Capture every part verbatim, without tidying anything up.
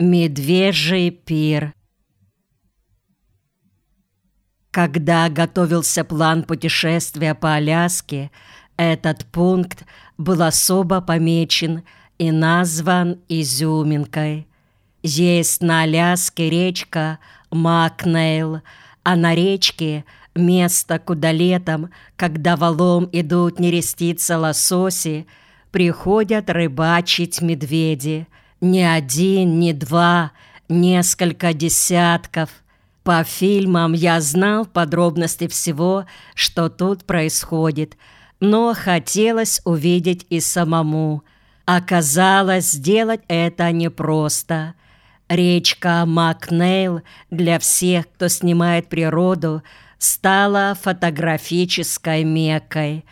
Медвежий пир. Когда готовился план путешествия по Аляске, этот пункт был особо помечен и назван изюминкой. Есть на Аляске речка Макнейл, а на речке место, куда летом, когда валом идут нереститься лососи, приходят рыбачить медведи. Не один, не два, несколько десятков. По фильмам я знал подробности всего, что тут происходит, но хотелось увидеть и самому. Оказалось, сделать это непросто. Речка Макнейл для всех, кто снимает природу, стала фотографической меккой.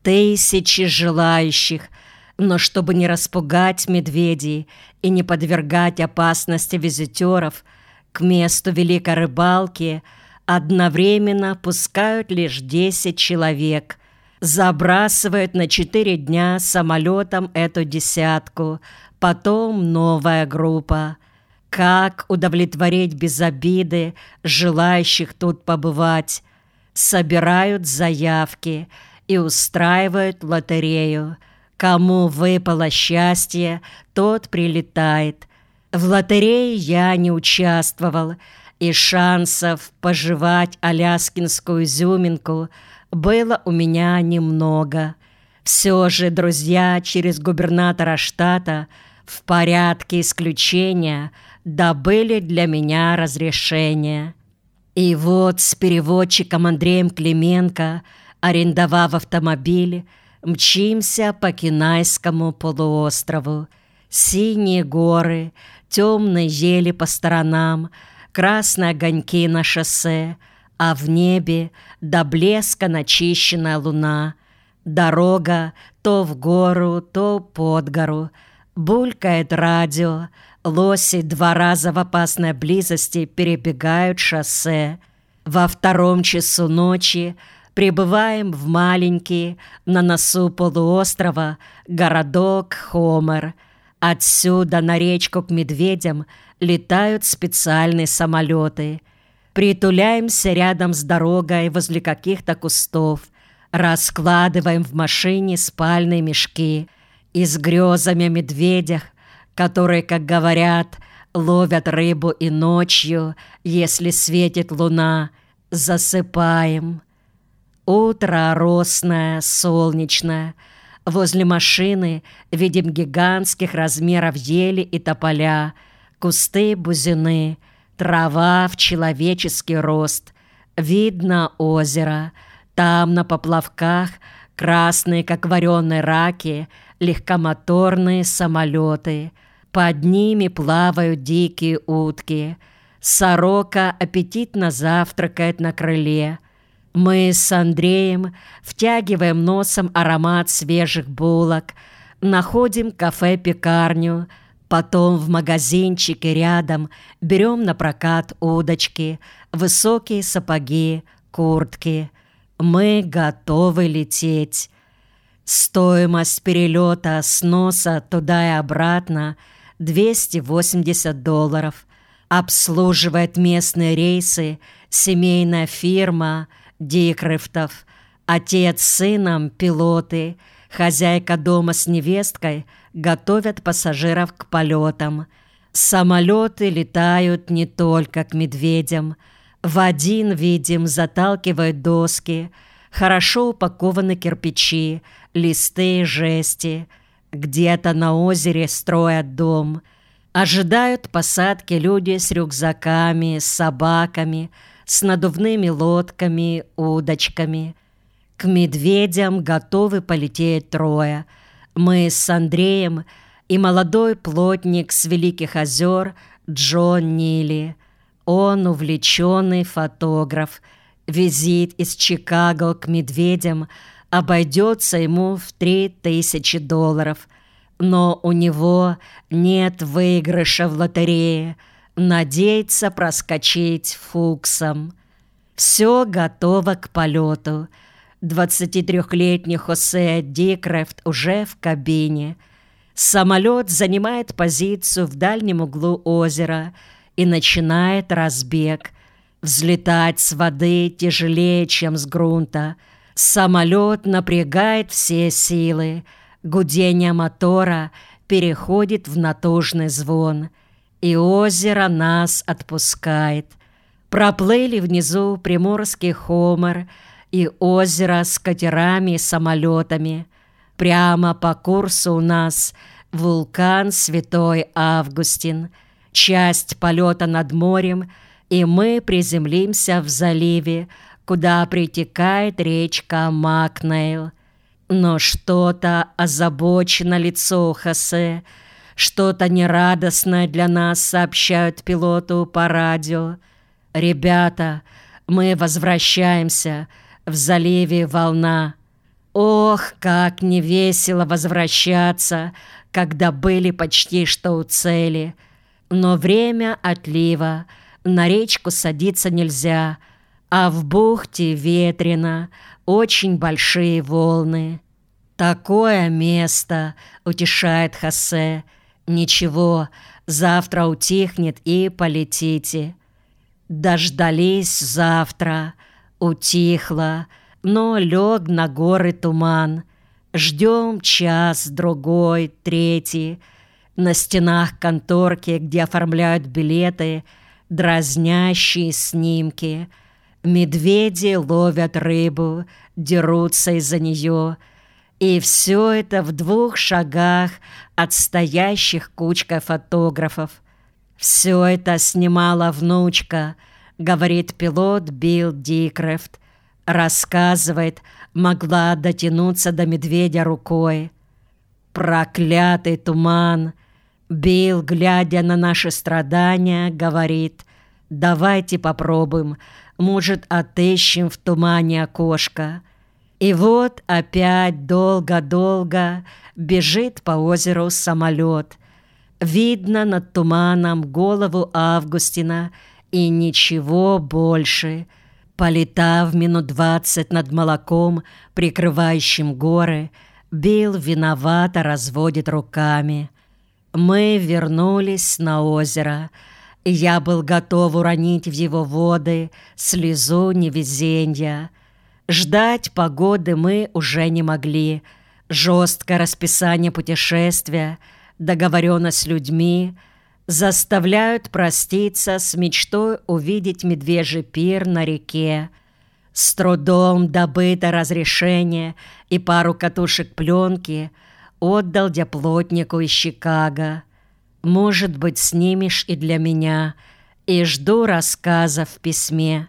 Тысячи желающих. Но чтобы не распугать медведей и не подвергать опасности визитеров, к месту великой рыбалки одновременно пускают лишь десять человек. Забрасывают на четыре дня самолетом эту десятку, потом новая группа. Как удовлетворить без обиды желающих тут побывать? Собирают заявки и устраивают лотерею. Кому выпало счастье, тот прилетает. В лотерее я не участвовал, и шансов пожевать аляскинскую изюминку было у меня немного. Все же друзья через губернатора штата в порядке исключения добыли для меня разрешение. И вот с переводчиком Андреем Клименко, арендовав автомобиль, мчимся по Кинайскому полуострову. Синие горы, темные ели по сторонам, красные огоньки на шоссе, а в небе до блеска начищенная луна. Дорога то в гору, то под гору. Булькает радио, лоси два раза в опасной близости перебегают шоссе. Во втором часу ночи прибываем в маленький, на носу полуострова, городок Хомер. Отсюда на речку к медведям летают специальные самолеты. Притуляемся рядом с дорогой возле каких-то кустов. Раскладываем в машине спальные мешки. И с грезами о медведях, которые, как говорят, ловят рыбу и ночью, если светит луна, засыпаем. Утро росное, солнечное. Возле машины видим гигантских размеров ели и тополя, кусты бузины, трава в человеческий рост. Видно озеро. Там на поплавках красные, как вареные раки, легкомоторные самолеты. Под ними плавают дикие утки. Сорока аппетитно завтракает на крыле. Мы с Андреем втягиваем носом аромат свежих булок, находим кафе-пекарню, потом в магазинчике рядом берем на прокат удочки, высокие сапоги, куртки. Мы готовы лететь. Стоимость перелета с носа туда и обратно двести восемьдесят долларов. Обслуживает местные рейсы семейная фирма Дикрифтов. Отец с сыном – пилоты. Хозяйка дома с невесткой готовят пассажиров к полетам. Самолеты летают не только к медведям. В один, видим, заталкивают доски. Хорошо упакованы кирпичи, листы, жести. Где-то на озере строят дом. Ожидают посадки люди с рюкзаками, с собаками, с надувными лодками, удочками. К медведям готовы полететь трое. Мы с Андреем и молодой плотник с Великих озер Джон Нили. Он увлеченный фотограф. Визит из Чикаго к медведям обойдется ему в три тысячи долларов. Но у него нет выигрыша в лотерее. Надеется проскочить фуксом. Все готово к полету. двадцатитрёхлетний Хосе Дикрифт уже в кабине. Самолет занимает позицию в дальнем углу озера и начинает разбег. Взлетать с воды тяжелее, чем с грунта. Самолет напрягает все силы. Гудение мотора переходит в натужный звон. И озеро нас отпускает. Проплыли внизу Приморский Хомор и озеро с катерами и самолетами. Прямо по курсу у нас вулкан Святой Августин. Часть полета над морем, и мы приземлимся в заливе, куда притекает речка Макнейл. Но что-то озабочено лицо Хосе, что-то нерадостное для нас сообщают пилоту по радио. «Ребята, мы возвращаемся, в заливе волна». Ох, как невесело возвращаться, когда были почти что у цели. Но время отлива, на речку садиться нельзя, а в бухте ветрено, очень большие волны. «Такое место», — утешает Хосе. «Ничего, завтра утихнет и полетите». Дождались завтра, утихло, но лег на горы туман. Ждем час, другой, третий. На стенах конторки, где оформляют билеты, дразнящие снимки. Медведи ловят рыбу, дерутся из-за нее. И все это в двух шагах от стоящих кучкой фотографов. «Все это снимала внучка», — говорит пилот Билл Дикрефт. Рассказывает, могла дотянуться до медведя рукой. Проклятый туман! Билл, глядя на наши страдания, говорит: «Давайте попробуем, может, отыщем в тумане окошко». И вот опять долго-долго бежит по озеру самолет. Видно над туманом голову Августина и ничего больше. Полетав минут двадцать над молоком, прикрывающим горы, Билл виновато разводит руками. Мы вернулись на озеро. Я был готов уронить в его воды слезу невезенья. Ждать погоды мы уже не могли. Жесткое расписание путешествия, договоренность с людьми заставляют проститься с мечтой увидеть медвежий пир на реке. С трудом добыто разрешение и пару катушек пленки отдал диплотнику из Чикаго. Может быть, снимешь и для меня, и жду рассказа в письме.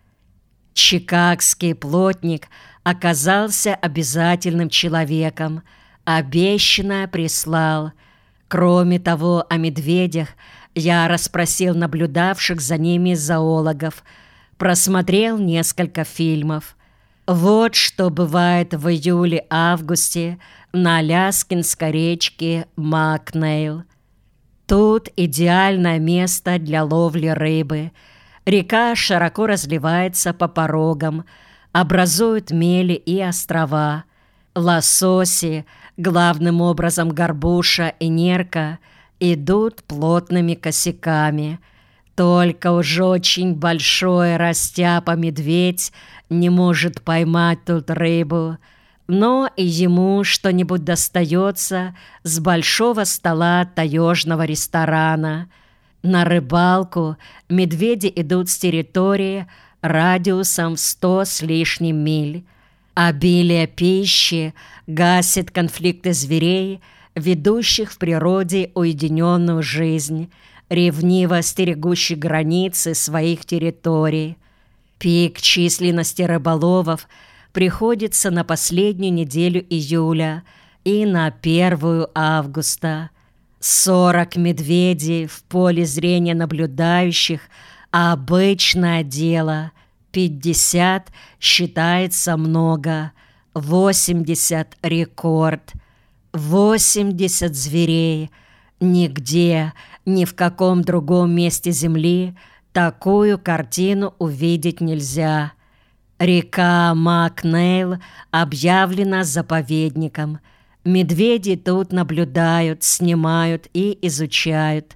Чикагский плотник оказался обязательным человеком, обещанное прислал. Кроме того, о медведях я расспросил наблюдавших за ними зоологов, просмотрел несколько фильмов. Вот что бывает в июле-августе на Аляскинской речке Макнейл. Тут идеальное место для ловли рыбы. Река широко разливается по порогам, образует мели и острова. Лососи, главным образом горбуша и нерка, идут плотными косяками. Только уж очень большой растяпа-медведь не может поймать тут рыбу, но и ему что-нибудь достается с большого стола таежного ресторана. На рыбалку медведи идут с территории радиусом в сто с лишним миль. Обилие пищи гасит конфликты зверей, ведущих в природе уединенную жизнь, ревниво стерегущих границы своих территорий. Пик численности рыболовов приходится на последнюю неделю июля и на первую августа. Сорок медведей в поле зрения наблюдающих – обычное дело. Пятьдесят считается много, восемьдесят – рекорд. Восемьдесят зверей. Нигде, ни в каком другом месте Земли такую картину увидеть нельзя. Река Макнейл объявлена заповедником. Медведи тут наблюдают, снимают и изучают.